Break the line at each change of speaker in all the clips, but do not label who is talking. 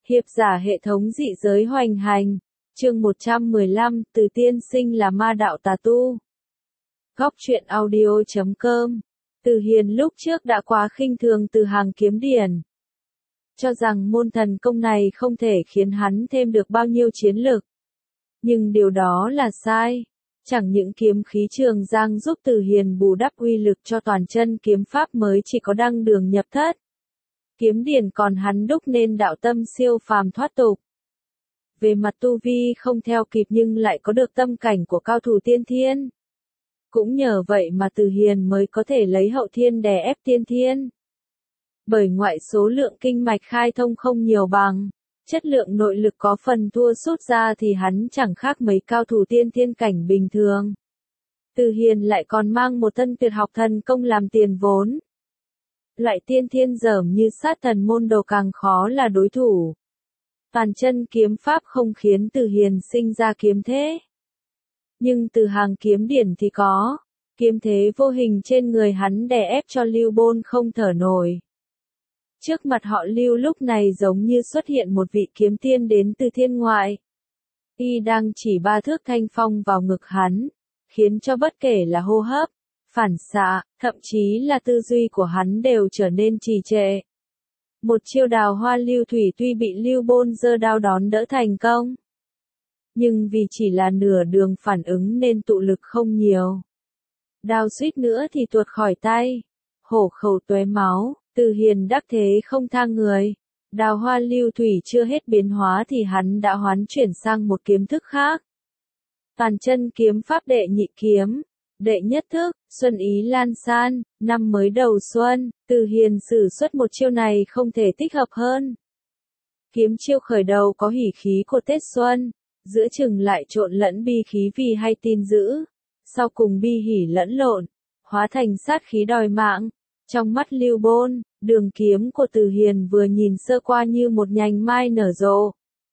Hiệp giả hệ thống dị giới hoành hành. Chương 115, từ tiên sinh là ma đạo tà tu. Góc truyện audio.com. Từ Hiền lúc trước đã quá khinh thường Từ Hàng kiếm điển, cho rằng môn thần công này không thể khiến hắn thêm được bao nhiêu chiến lực. Nhưng điều đó là sai. Chẳng những kiếm khí trường giang giúp Từ Hiền bù đắp uy lực cho toàn chân kiếm pháp mới chỉ có đăng đường nhập thất. Kiếm điển còn hắn đúc nên đạo tâm siêu phàm thoát tục. Về mặt tu vi không theo kịp nhưng lại có được tâm cảnh của cao thủ tiên thiên. Cũng nhờ vậy mà Từ Hiền mới có thể lấy hậu thiên đè ép tiên thiên. Bởi ngoại số lượng kinh mạch khai thông không nhiều bằng, chất lượng nội lực có phần thua sút ra thì hắn chẳng khác mấy cao thủ tiên thiên cảnh bình thường. Từ Hiền lại còn mang một thân tuyệt học thần công làm tiền vốn. Loại tiên thiên dởm như sát thần môn đồ càng khó là đối thủ. Toàn chân kiếm pháp không khiến Từ Hiền sinh ra kiếm thế. Nhưng Từ Hàng kiếm điển thì có. Kiếm thế vô hình trên người hắn đè ép cho Lưu Bôn không thở nổi. Trước mặt họ Lưu lúc này giống như xuất hiện một vị kiếm tiên đến từ thiên ngoại. Y đang chỉ 3 thước thanh phong vào ngực hắn, khiến cho bất kể là hô hấp, phản xạ, thậm chí là tư duy của hắn đều trở nên trì trệ. Một chiêu đào hoa lưu thủy tuy bị Lưu Bôn giơ đao đón đỡ thành công, nhưng vì chỉ là nửa đường phản ứng nên tụ lực không nhiều. Đao suýt nữa thì tuột khỏi tay, hổ khẩu tóe máu. Từ Hiền đắc thế không tha người. Đào hoa lưu thủy chưa hết biến hóa thì hắn đã hoán chuyển sang một kiếm thức khác. Toàn chân kiếm pháp đệ nhị kiếm. Đệ nhất thức, xuân ý lan san, năm mới đầu xuân, Từ Hiền sử xuất một chiêu này không thể thích hợp hơn. Kiếm chiêu khởi đầu có hỉ khí của Tết Xuân, giữa chừng lại trộn lẫn bi khí vì hay tin dữ, sau cùng bi hỉ lẫn lộn, hóa thành sát khí đòi mạng. Trong mắt Lưu Bôn, đường kiếm của Từ Hiền vừa nhìn sơ qua như một nhành mai nở rộ.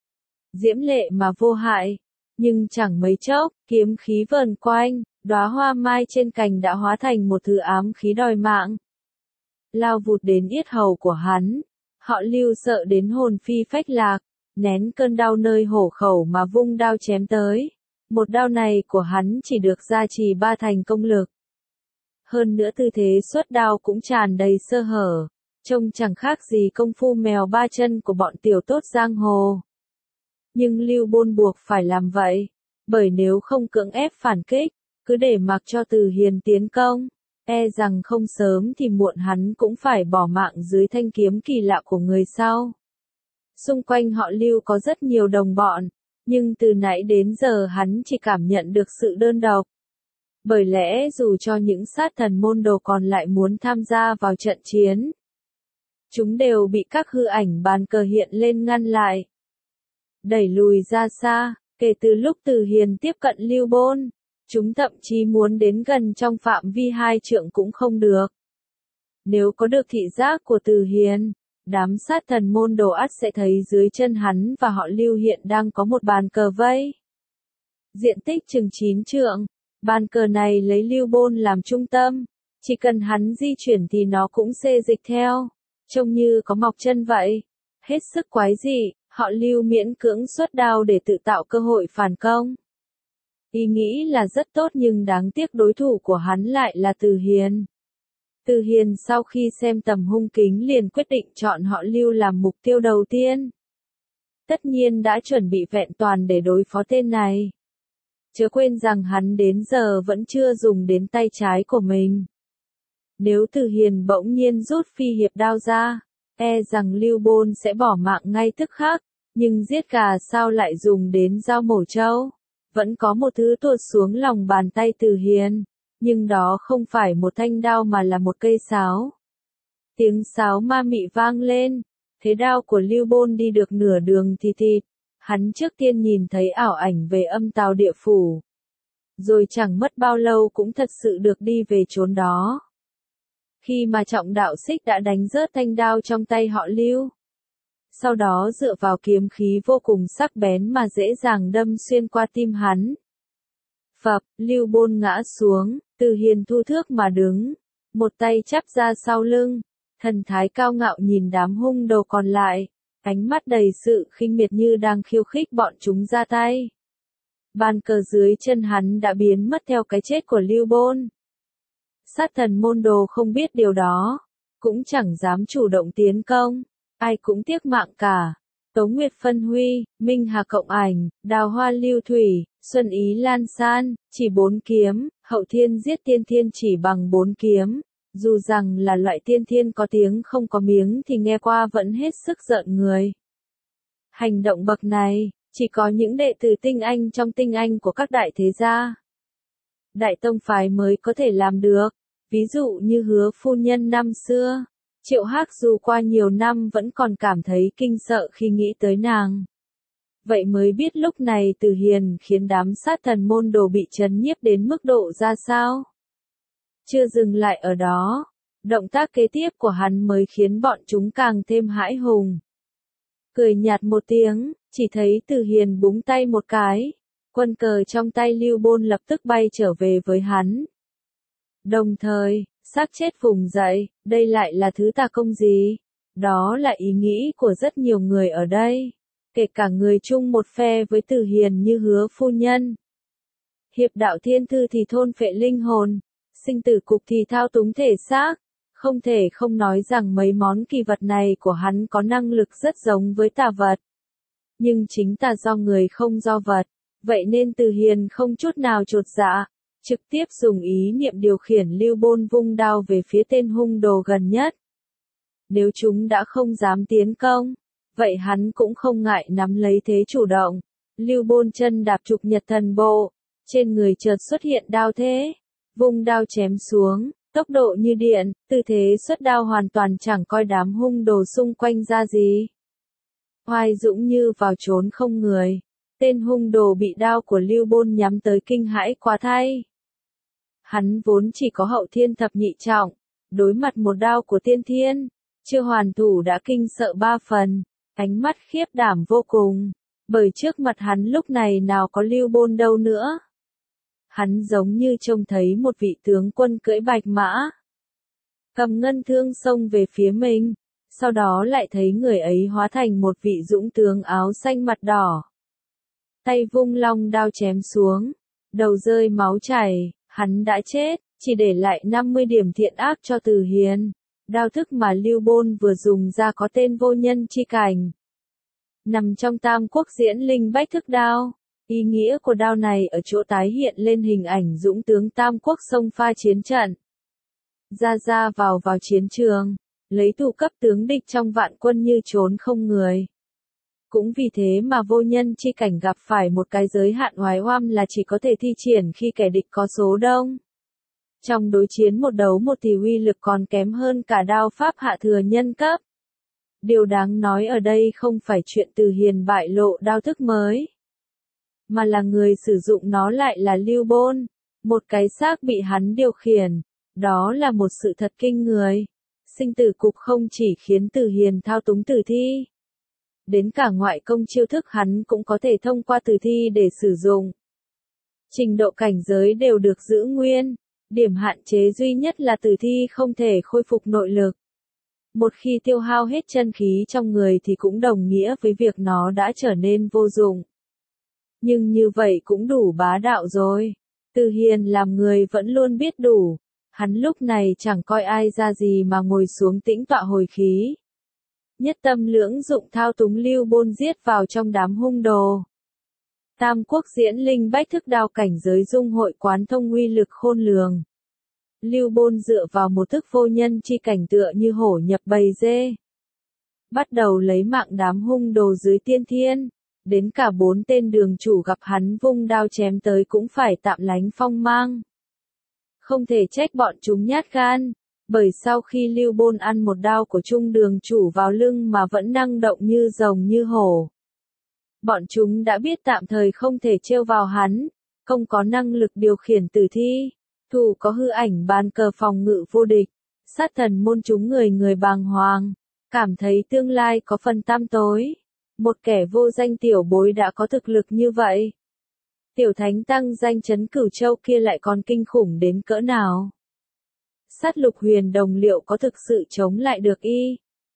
Diễm lệ mà vô hại, nhưng chẳng mấy chốc, kiếm khí vờn quanh, đóa hoa mai trên cành đã hóa thành một thứ ám khí đòi mạng. Lao vụt đến yết hầu của hắn, họ Lưu sợ đến hồn phi phách lạc, nén cơn đau nơi hổ khẩu mà vung đao chém tới. Một đao này của hắn chỉ được gia trì 3 thành công lực. Hơn nữa tư thế xuất đao cũng tràn đầy sơ hở, trông chẳng khác gì công phu mèo 3 chân của bọn tiểu tốt giang hồ. Nhưng Lưu Bôn buộc phải làm vậy, bởi nếu không cưỡng ép phản kích, cứ để mặc cho Từ Hiền tiến công, e rằng không sớm thì muộn hắn cũng phải bỏ mạng dưới thanh kiếm kỳ lạ của người sau. Xung quanh họ Lưu có rất nhiều đồng bọn, nhưng từ nãy đến giờ hắn chỉ cảm nhận được sự đơn độc. Bởi lẽ dù cho những sát thần môn đồ còn lại muốn tham gia vào trận chiến, chúng đều bị các hư ảnh bàn cờ hiện lên ngăn lại, đẩy lùi ra xa. Kể từ lúc Từ Hiền tiếp cận Lưu Bôn, chúng thậm chí muốn đến gần trong phạm vi 2 trượng cũng không được. Nếu có được thị giác của Từ Hiền, đám sát thần môn đồ ắt sẽ thấy dưới chân hắn và họ Lưu hiện đang có một bàn cờ vây. Diện tích chừng 9 trượng. Bàn cờ này lấy Lưu Bôn làm trung tâm, chỉ cần hắn di chuyển thì nó cũng xê dịch theo, trông như có mọc chân vậy. Hết sức quái dị, họ Lưu miễn cưỡng xuất đao để tự tạo cơ hội phản công. Ý nghĩ là rất tốt nhưng đáng tiếc đối thủ của hắn lại là Từ Hiền. Từ Hiền sau khi xem tầm hung kính liền quyết định chọn họ Lưu làm mục tiêu đầu tiên. Tất nhiên đã chuẩn bị vẹn toàn để đối phó tên này. Chớ quên rằng hắn đến giờ vẫn chưa dùng đến tay trái của mình. Nếu Từ Hiền bỗng nhiên rút phi hiệp đao ra, e rằng Lưu Bôn sẽ bỏ mạng ngay tức khắc, nhưng giết gà sao lại dùng đến dao mổ trâu. Vẫn có một thứ tuột xuống lòng bàn tay Từ Hiền, nhưng đó không phải một thanh đao mà là một cây sáo. Tiếng sáo ma mị vang lên, thế đao của Lưu Bôn đi được nửa đường thì thịt. Hắn trước tiên nhìn thấy ảo ảnh về âm tào địa phủ. Rồi chẳng mất bao lâu cũng thật sự được đi về chốn đó. Khi mà trọng đạo xích đã đánh rớt thanh đao trong tay họ Lưu. Sau đó dựa vào kiếm khí vô cùng sắc bén mà dễ dàng đâm xuyên qua tim hắn. Phập, Lưu Bôn ngã xuống, Từ Hiền thu thước mà đứng. Một tay chắp ra sau lưng, thần thái cao ngạo nhìn đám hung đồ còn lại. ánh mắt đầy sự khinh miệt như đang khiêu khích bọn chúng ra tay. Bàn cờ dưới chân hắn đã biến mất theo cái chết của Lưu Bôn. Sát thần môn đồ không biết điều đó, cũng chẳng dám chủ động tiến công, ai cũng tiếc mạng cả. Tố Nguyệt phân huy, Minh Hà cộng ảnh, Đào Hoa lưu thủy, Xuân Ý lan san, chỉ 4 kiếm, Hậu Thiên giết Tiên Thiên chỉ bằng 4 kiếm. Dù rằng là loại tiên thiên có tiếng không có miếng thì nghe qua vẫn hết sức giận người. Hành động bậc này, chỉ có những đệ tử tinh anh trong tinh anh của các đại thế gia, đại tông phái mới có thể làm được. Ví dụ như Hứa phu nhân năm xưa, Triệu Hắc dù qua nhiều năm vẫn còn cảm thấy kinh sợ khi nghĩ tới nàng. Vậy mới biết lúc này Từ Hiền khiến đám sát thần môn đồ bị trấn nhiếp đến mức độ ra sao. Chưa dừng lại ở đó, động tác kế tiếp của hắn mới khiến bọn chúng càng thêm hãi hùng. Cười nhạt một tiếng, chỉ thấy Từ Hiền búng tay một cái, quân cờ trong tay Lưu Bôn lập tức bay trở về với hắn. Đồng thời, xác chết vùng dậy, đây lại là thứ tà công gì? Đó là ý nghĩ của rất nhiều người ở đây, kể cả người chung một phe với Từ Hiền như Hứa phu nhân. Hiệp đạo thiên thư thì thôn phệ linh hồn, sinh tử cục thì thao túng thể xác, không thể không nói rằng mấy món kỳ vật này của hắn có năng lực rất giống với tà vật. Nhưng chính tà do người không do vật, vậy nên Từ Hiền không chút nào chột dạ, trực tiếp dùng ý niệm điều khiển Lưu Bôn vung đao về phía tên hung đồ gần nhất. Nếu chúng đã không dám tiến công, vậy hắn cũng không ngại nắm lấy thế chủ động. Lưu Bôn chân đạp trục nhật thần bộ, trên người chợt xuất hiện đao thế, vung đao chém xuống, tốc độ như điện, tư thế xuất đao hoàn toàn chẳng coi đám hung đồ xung quanh ra gì. Oai dũng như vào trốn không người, tên hung đồ bị đao của Lưu Bôn nhắm tới kinh hãi quá thay. Hắn vốn chỉ có hậu thiên thập nhị trọng, đối mặt một đao của tiên thiên, chưa hoàn thủ đã kinh sợ 3 phần, ánh mắt khiếp đảm vô cùng, bởi trước mặt hắn lúc này nào có Lưu Bôn đâu nữa. Hắn giống như trông thấy một vị tướng quân cưỡi bạch mã, cầm ngân thương xông về phía mình, sau đó lại thấy người ấy hóa thành một vị dũng tướng áo xanh mặt đỏ. Tay vung long đao chém xuống, đầu rơi máu chảy, hắn đã chết, chỉ để lại 50 điểm thiện ác cho Từ Hiền. Đao thức mà Lưu Bôn vừa dùng ra có tên vô nhân chi cảnh, nằm trong Tam Quốc Diễn Linh Bách Thức Đao. Ý nghĩa của đao này ở chỗ tái hiện lên hình ảnh dũng tướng Tam Quốc xông pha chiến trận, ra vào chiến trường, lấy thủ cấp tướng địch trong vạn quân như trốn không người. Cũng vì thế mà vô nhân chi cảnh gặp phải một cái giới hạn oái oăm là chỉ có thể thi triển khi kẻ địch có số đông. Trong đối chiến một đấu một thì uy lực còn kém hơn cả đao pháp hạ thừa nhân cấp. Điều đáng nói ở đây không phải chuyện Từ Hiền bại lộ đao thức mới, mà là người sử dụng nó lại là Lưu Bôn, một cái xác bị hắn điều khiển. Đó là một sự thật kinh người. Sinh tử cục không chỉ khiến Từ Hiền thao túng tử thi, đến cả ngoại công chiêu thức hắn cũng có thể thông qua tử thi để sử dụng. Trình độ cảnh giới đều được giữ nguyên, điểm hạn chế duy nhất là tử thi không thể khôi phục nội lực. Một khi tiêu hao hết chân khí trong người thì cũng đồng nghĩa với việc nó đã trở nên vô dụng. Nhưng như vậy cũng đủ bá đạo rồi. Từ Hiền làm người vẫn luôn biết đủ. Hắn lúc này chẳng coi ai ra gì mà ngồi xuống tĩnh tọa hồi khí. Nhất tâm lưỡng dụng thao túng Lưu Bôn giết vào trong đám hung đồ. Tam Quốc Diễn Linh Bách Thức Đao cảnh giới dung hội quán thông uy lực khôn lường. Lưu Bôn dựa vào một thức vô nhân chi cảnh tựa như hổ nhập bầy dê, bắt đầu lấy mạng đám hung đồ dưới tiên thiên. Đến cả 4 tên đường chủ gặp hắn vung đao chém tới cũng phải tạm lánh phong mang. Không thể trách bọn chúng nhát gan, bởi sau khi Lưu Bôn ăn một đao của trung đường chủ vào lưng mà vẫn năng động như rồng như hổ. Bọn chúng đã biết tạm thời không thể trêu vào hắn, không có năng lực điều khiển tử thi, thủ có hư ảnh bàn cờ phòng ngự vô địch, sát thần môn chúng người bàng hoàng, cảm thấy tương lai có phần tăm tối. Một kẻ vô danh tiểu bối đã có thực lực như vậy. Tiểu thánh tăng danh chấn Cửu Châu kia lại còn kinh khủng đến cỡ nào. Sát Lục Huyền đồng liệu có thực sự chống lại được y?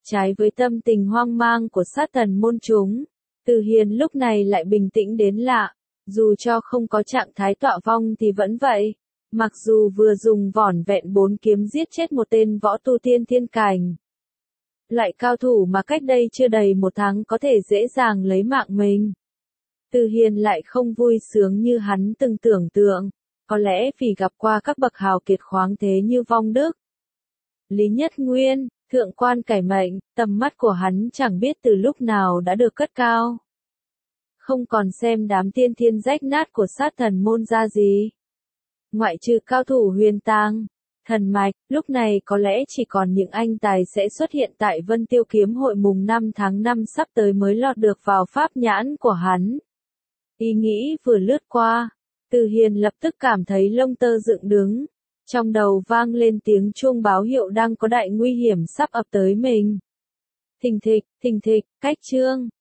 trái với tâm tình hoang mang của sát thần môn chúng. Từ Hiền lúc này lại bình tĩnh đến lạ, dù cho không có trạng thái tọa vong thì vẫn vậy. Mặc dù vừa dùng vỏn vẹn 4 kiếm giết chết một tên võ tu tiên thiên cảnh. Lại cao thủ mà cách đây chưa đầy 1 tháng có thể dễ dàng lấy mạng mình. Từ Hiền lại không vui sướng như hắn từng tưởng tượng, có lẽ vì gặp qua các bậc hào kiệt khoáng thế như Vong Đức, Lý Nhất Nguyên, Thượng quan Cải Mệnh, tầm mắt của hắn chẳng biết từ lúc nào đã được cất cao. Không còn xem đám tiên thiên rách nát của sát thần môn ra gì. Ngoại trừ cao thủ Huyền Tang, Thần Mạch, lúc này có lẽ chỉ còn những anh tài sẽ xuất hiện tại Vân Tiêu Kiếm Hội mùng 5 tháng 5 sắp tới mới lọt được vào pháp nhãn của hắn. Ý nghĩ vừa lướt qua, Từ Hiền lập tức cảm thấy lông tơ dựng đứng. Trong đầu vang lên tiếng chuông báo hiệu đang có đại nguy hiểm sắp ập tới mình. Thình thịch, cách chương.